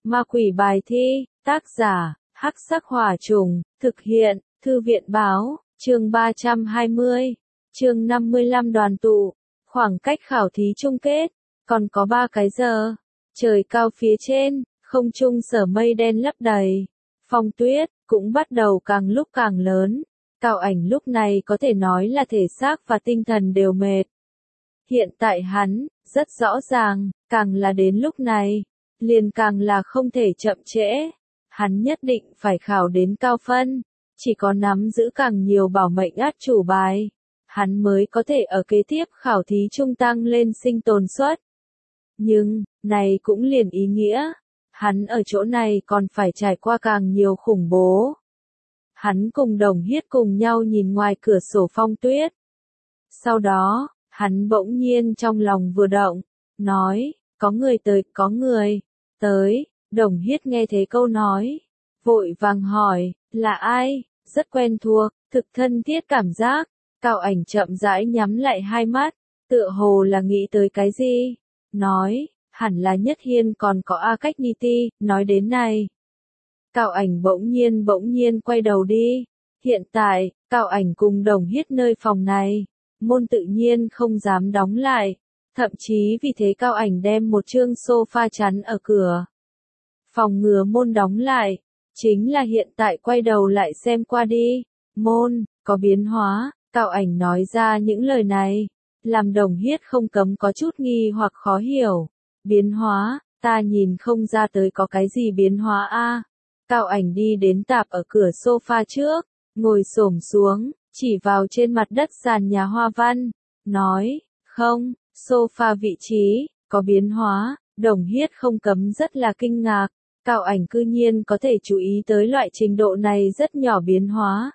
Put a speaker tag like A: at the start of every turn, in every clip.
A: Ma quỷ bài thi, tác giả, Hắc Sắc Hỏa Trùng, thực hiện, Thư viện báo, chương 320, chương 55 đoàn tụ, khoảng cách khảo thí chung kết, còn có 3 cái giờ, trời cao phía trên, không trung sở mây đen lấp đầy, phong tuyết, cũng bắt đầu càng lúc càng lớn, Cao Ảnh lúc này có thể nói là thể xác và tinh thần đều mệt. Hiện tại hắn, rất rõ ràng, càng là đến lúc này, liền càng là không thể chậm trễ. Hắn nhất định phải khảo đến cao phân, chỉ có nắm giữ càng nhiều bảo mệnh át chủ bài, hắn mới có thể ở kế tiếp khảo thí trung tăng lên sinh tồn suất. Nhưng, này cũng liền ý nghĩa, hắn ở chỗ này còn phải trải qua càng nhiều khủng bố. Hắn cùng Đồng Hiết cùng nhau nhìn ngoài cửa sổ phong tuyết. Sau đó, hắn bỗng nhiên trong lòng vừa động, nói, có người tới, có người tới. Đồng Hiết nghe thấy câu nói, vội vàng hỏi, là ai? Rất quen thuộc, thực thân thiết cảm giác. Cao Ảnh chậm rãi nhắm lại hai mắt, tựa hồ là nghĩ tới cái gì, nói, hẳn là Nhất Hiên còn có A Cách Ni Ti. Nói đến này, Cao Ảnh bỗng nhiên quay đầu đi. Hiện tại, Cao Ảnh cùng Đồng Hiết nơi phòng này, môn tự nhiên không dám đóng lại, thậm chí vì thế Cao Ảnh đem một chương sofa chắn ở cửa. Phòng ngừa môn đóng lại, chính là hiện tại quay đầu lại xem qua đi, môn, có biến hóa. Cao Ảnh nói ra những lời này, làm Đồng Hiết không cấm có chút nghi hoặc khó hiểu. Biến hóa, ta nhìn không ra tới có cái gì biến hóa a. Cao Ảnh đi đến tạp ở cửa sofa trước, ngồi xổm xuống, chỉ vào trên mặt đất sàn nhà hoa văn, nói, không, sofa vị trí, có biến hóa. Đồng Hiết không cấm rất là kinh ngạc, Cao Ảnh cư nhiên có thể chú ý tới loại trình độ này rất nhỏ biến hóa.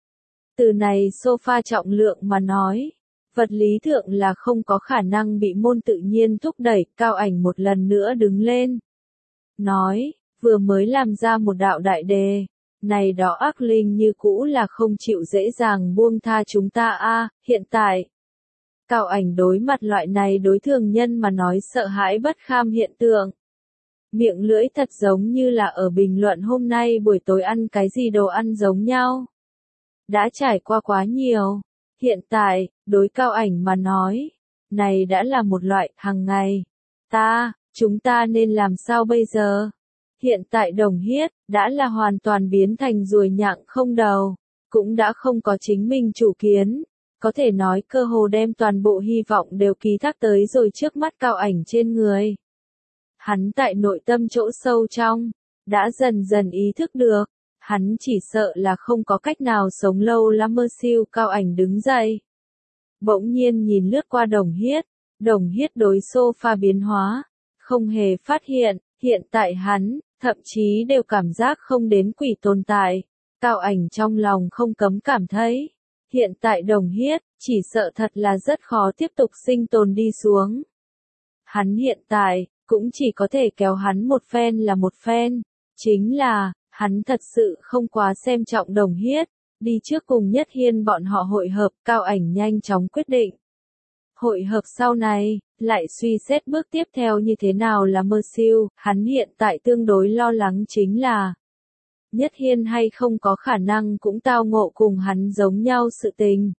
A: Từ này sofa trọng lượng mà nói, vật lý thượng là không có khả năng bị môn tự nhiên thúc đẩy. Cao Ảnh một lần nữa đứng lên, nói, vừa mới làm ra một đạo đại đề, này đó ác linh như cũ là không chịu dễ dàng buông tha chúng ta a. Hiện tại, Cao Ảnh đối mặt loại này đối thường nhân mà nói sợ hãi bất kham hiện tượng. Miệng lưỡi thật giống như là ở bình luận hôm nay buổi tối ăn cái gì đồ ăn giống nhau. Đã trải qua quá nhiều. Hiện tại, đối Cao Ảnh mà nói, này đã là một loại hàng ngày. Chúng ta nên làm sao bây giờ? Hiện tại Đồng Hiết, đã là hoàn toàn biến thành ruồi nhặng không đầu, cũng đã không có chính mình chủ kiến. Có thể nói cơ hồ đem toàn bộ hy vọng đều ký thác tới rồi trước mắt Cao Ảnh trên người. Hắn tại nội tâm chỗ sâu trong, đã dần dần ý thức được, hắn chỉ sợ là không có cách nào sống lâu lắm mơ siêu. Cao Ảnh đứng dậy, bỗng nhiên nhìn lướt qua Đồng Hiết đối sofa biến hóa, không hề phát hiện tại hắn, thậm chí đều cảm giác không đến quỷ tồn tại. Cao Ảnh trong lòng không cấm cảm thấy, hiện tại Đồng Hiết, chỉ sợ thật là rất khó tiếp tục sinh tồn đi xuống. Hắn hiện tại, cũng chỉ có thể kéo hắn một phen là một phen, chính là, hắn thật sự không quá xem trọng Đồng Hiết, đi trước cùng Nhất Hiên bọn họ hội hợp. Cao Ảnh nhanh chóng quyết định. Hội hợp sau này, lại suy xét bước tiếp theo như thế nào là mơ siêu. Hắn hiện tại tương đối lo lắng chính là, Nhất Hiên hay không có khả năng cũng tao ngộ cùng hắn giống nhau sự tình.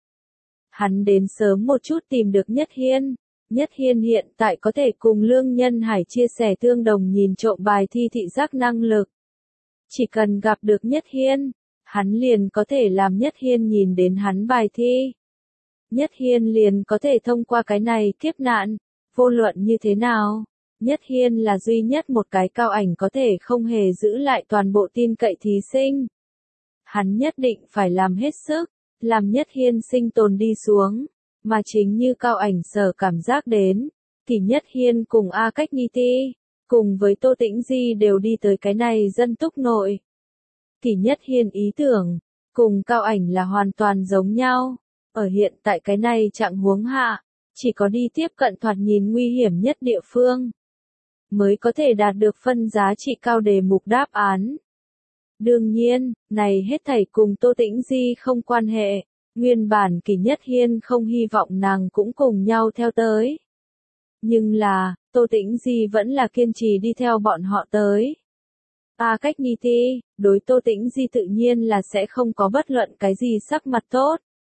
A: Hắn đến sớm một chút tìm được Nhất Hiên. Nhất Hiên hiện tại có thể cùng Lương Nhân Hải chia sẻ tương đồng nhìn trộm bài thi thị giác năng lực. Chỉ cần gặp được Nhất Hiên, hắn liền có thể làm Nhất Hiên nhìn đến hắn bài thi. Nhất Hiên liền có thể thông qua cái này kiếp nạn. Vô luận như thế nào, Nhất Hiên là duy nhất một cái Cao Ảnh có thể không hề giữ lại toàn bộ tin cậy thí sinh. Hắn nhất định phải làm hết sức, làm Nhất Hiên sinh tồn đi xuống. Mà chính như Cao Ảnh sở cảm giác đến, thì Nhất Hiên cùng A Cách Ni Ti, cùng với Tô Tĩnh Di đều đi tới cái này dân túc nội. Thì Nhất Hiên ý tưởng, cùng Cao Ảnh là hoàn toàn giống nhau. Ở hiện tại cái này trạng huống hạ, chỉ có đi tiếp cận thoạt nhìn nguy hiểm nhất địa phương, mới có thể đạt được phân giá trị cao đề mục đáp án. Đương nhiên, này hết thảy cùng Tô Tĩnh Di không quan hệ. Nguyên bản Kỳ Nhất Hiên không hy vọng nàng cũng cùng nhau theo tới. Nhưng là, Tô Tĩnh Di vẫn là kiên trì đi theo bọn họ tới. A Cách Ni Ti, đối Tô Tĩnh Di tự nhiên là sẽ không có bất luận cái gì sắc mặt tốt.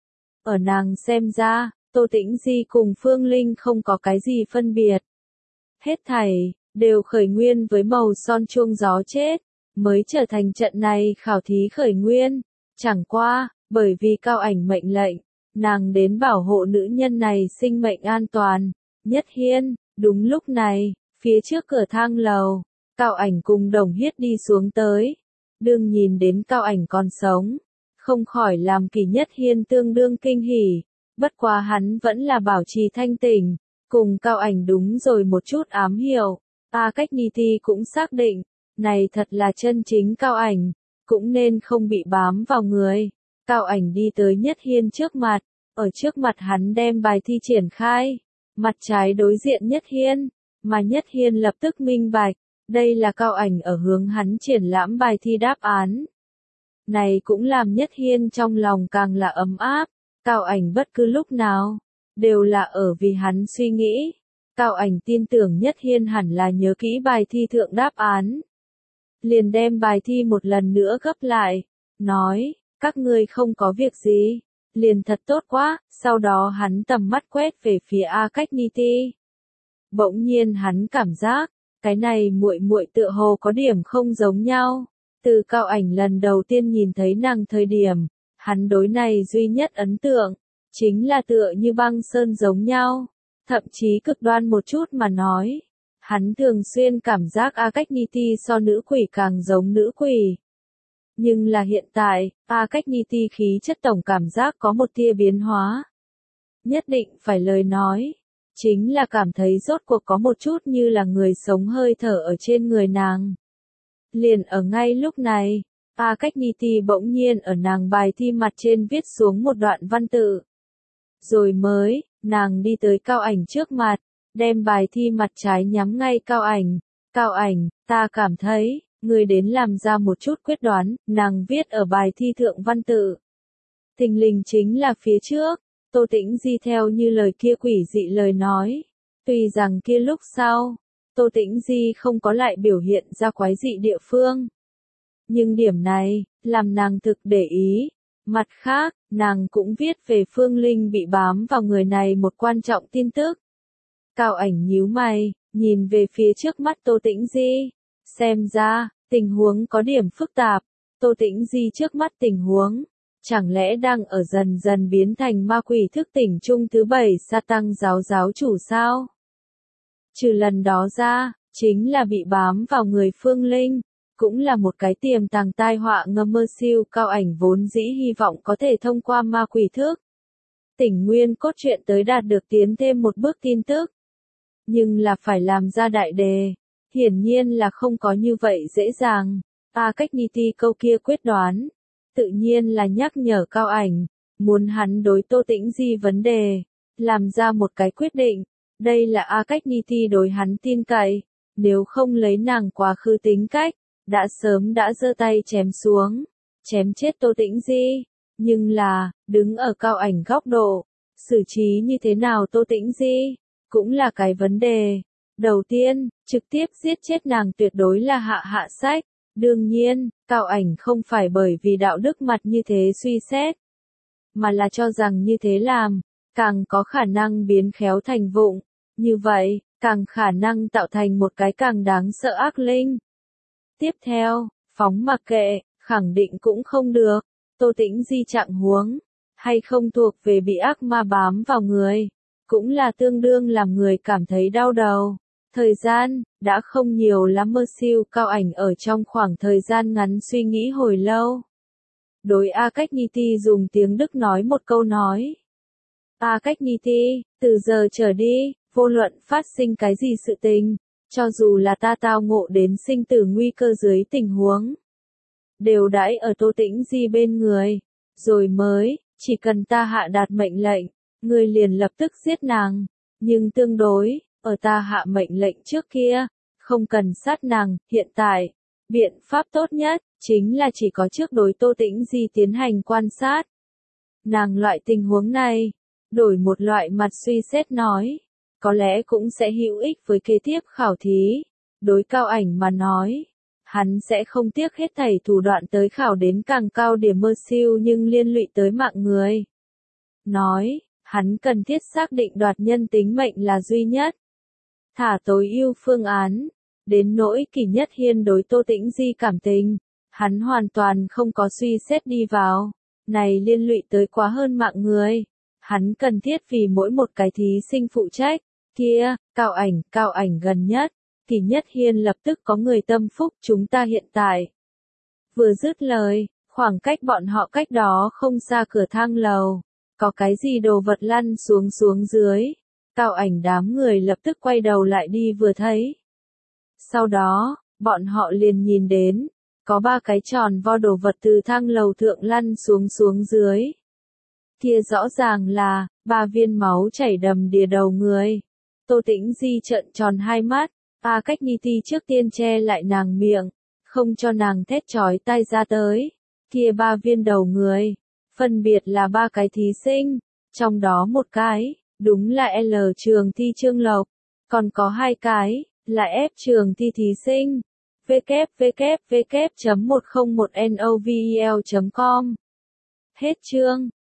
A: Ở nàng xem ra, Tô Tĩnh Di cùng Phương Linh không có cái gì phân biệt. Hết thảy, đều khởi nguyên với màu son chuông gió chết, mới trở thành trận này khảo thí khởi nguyên. Chẳng qua, bởi vì Cao Ảnh mệnh lệnh, nàng đến bảo hộ nữ nhân này sinh mệnh an toàn. Nhất Hiên, đúng lúc này, phía trước cửa thang lầu, Cao Ảnh cùng Đồng Hiết đi xuống tới. Đương nhìn đến Cao Ảnh còn sống, không khỏi làm Kỳ Nhất Hiên tương đương kinh hỉ. Bất quá hắn vẫn là bảo trì thanh tỉnh, cùng Cao Ảnh đúng rồi một chút ám hiệu. A Cách Ni Ti cũng xác định, này thật là chân chính Cao Ảnh, cũng nên không bị bám vào người. Cao Ảnh đi tới Nhất Hiên trước mặt, ở trước mặt hắn đem bài thi triển khai, mặt trái đối diện Nhất Hiên, mà Nhất Hiên lập tức minh bạch, đây là Cao Ảnh ở hướng hắn triển lãm bài thi đáp án. Này cũng làm Nhất Hiên trong lòng càng là ấm áp, Cao Ảnh bất cứ lúc nào, đều là ở vì hắn suy nghĩ. Cao Ảnh tin tưởng Nhất Hiên hẳn là nhớ kỹ bài thi thượng đáp án. Liền đem bài thi một lần nữa gấp lại, nói, các ngươi không có việc gì, liền thật tốt quá. Sau đó hắn tầm mắt quét về phía A Cách Ni Ti. Bỗng nhiên hắn cảm giác, cái này muội muội tựa hồ có điểm không giống nhau. Từ Cao Ảnh lần đầu tiên nhìn thấy nàng thời điểm, hắn đối này duy nhất ấn tượng, chính là tựa như băng sơn giống nhau. Thậm chí cực đoan một chút mà nói, hắn thường xuyên cảm giác A Cách Ni Ti so nữ quỷ càng giống nữ quỷ. Nhưng là hiện tại, A Cách Ni Ti khí chất tổng cảm giác có một tia biến hóa. Nhất định phải lời nói, chính là cảm thấy rốt cuộc có một chút như là người sống hơi thở ở trên người nàng. Liền ở ngay lúc này, A Cách Ni Ti bỗng nhiên ở nàng bài thi mặt trên viết xuống một đoạn văn tự. Rồi mới, nàng đi tới Cao Ảnh trước mặt, đem bài thi mặt trái nhắm ngay Cao Ảnh. Cao Ảnh, ta cảm thấy, người đến làm ra một chút quyết đoán, nàng viết ở bài thi thượng văn tự. Thình lình chính là phía trước, Tô Tĩnh Di theo như lời kia quỷ dị lời nói. Tuy rằng kia lúc sau, Tô Tĩnh Di không có lại biểu hiện ra quái dị địa phương. Nhưng điểm này, làm nàng thực để ý. Mặt khác, nàng cũng viết về Phương Linh bị bám vào người này một quan trọng tin tức. Cao Ảnh nhíu mày, nhìn về phía trước mắt Tô Tĩnh Di. Xem ra, tình huống có điểm phức tạp. Tô Tĩnh Di trước mắt tình huống, chẳng lẽ đang ở dần dần biến thành ma quỷ thức tỉnh chung thứ 7 sa tăng giáo giáo chủ sao? Trừ lần đó ra, chính là bị bám vào người Phương Linh, cũng là một cái tiềm tàng tai họa ngầm mơ siêu. Cao Ảnh vốn dĩ hy vọng có thể thông qua ma quỷ thức tỉnh nguyên cốt truyện tới đạt được tiến thêm một bước tin tức. Nhưng là phải làm ra đại đề, hiển nhiên là không có như vậy dễ dàng. A Cách Ni Ti câu kia quyết đoán, tự nhiên là nhắc nhở Cao Ảnh, muốn hắn đối Tô Tĩnh Di vấn đề, làm ra một cái quyết định. Đây là A Cách Ni Ti đối hắn tin cậy, nếu không lấy nàng quá khứ tính cách, đã sớm đã giơ tay chém xuống, chém chết Tô Tĩnh Di. Nhưng là, đứng ở Cao Ảnh góc độ, xử trí như thế nào Tô Tĩnh Di, cũng là cái vấn đề. Đầu tiên, trực tiếp giết chết nàng tuyệt đối là hạ sách. Đương nhiên, Cao Ảnh không phải bởi vì đạo đức mặt như thế suy xét, mà là cho rằng như thế làm, càng có khả năng biến khéo thành vụng. Như vậy, càng khả năng tạo thành một cái càng đáng sợ ác linh. Tiếp theo, phóng mặc kệ, khẳng định cũng không được. Tô Tĩnh Di trạng huống, hay không thuộc về bị ác ma bám vào người, cũng là tương đương làm người cảm thấy đau đầu. Thời gian, đã không nhiều lắm mơ siêu. Cao Ảnh ở trong khoảng thời gian ngắn suy nghĩ hồi lâu. Đối A Cách Ni Ti dùng tiếng Đức nói một câu nói. A Cách Ni Ti, từ giờ trở đi, vô luận phát sinh cái gì sự tình, cho dù là ta tao ngộ đến sinh tử nguy cơ dưới tình huống, đều đãi ở Tô Tĩnh Di bên người. Rồi mới, chỉ cần ta hạ đạt mệnh lệnh, người liền lập tức giết nàng. Nhưng tương đối, ở ta hạ mệnh lệnh trước kia, không cần sát nàng. Hiện tại, biện pháp tốt nhất, chính là chỉ có trước đối Tô Tĩnh Di tiến hành quan sát. Nàng loại tình huống này, đổi một loại mặt suy xét nói, có lẽ cũng sẽ hữu ích với kế tiếp khảo thí. Đối Cao Ảnh mà nói, Hắn sẽ không tiếc hết thảy thủ đoạn tới khảo đến càng cao điểm mơ siêu nhưng liên lụy tới mạng người. Nói, hắn cần thiết xác định đoạt nhân tính mệnh là duy nhất. Thả tối ưu phương án. Đến nỗi Kỷ Nhất Hiên đối Tô Tĩnh Di cảm tình, hắn hoàn toàn không có suy xét đi vào. Này liên lụy tới quá hơn mạng người. Hắn cần thiết vì mỗi một cái thí sinh phụ trách. Kia, cao ảnh gần nhất. Kỷ Nhất Hiên lập tức có người tâm phúc chúng ta hiện tại. Vừa dứt lời, khoảng cách bọn họ cách đó không xa cửa thang lầu. Có cái gì đồ vật lăn xuống dưới. Cao ảnh đám người lập tức quay đầu lại đi vừa thấy. Sau đó, bọn họ liền nhìn đến, có 3 cái tròn vo đồ vật từ thang lầu thượng lăn xuống dưới. Kia rõ ràng là, 3 viên máu chảy đầm đìa đầu người. Tô Tĩnh Di trợn tròn hai mắt, Cách Ni Ti trước tiên che lại nàng miệng, không cho nàng thét chói tai ra tới. Kia 3 viên đầu người, phân biệt là 3 cái thí sinh, trong đó một cái, đúng là L trường thi Trương Lộc, còn có 2 cái, là F trường thi thí sinh. www.101novel.com. Hết chương.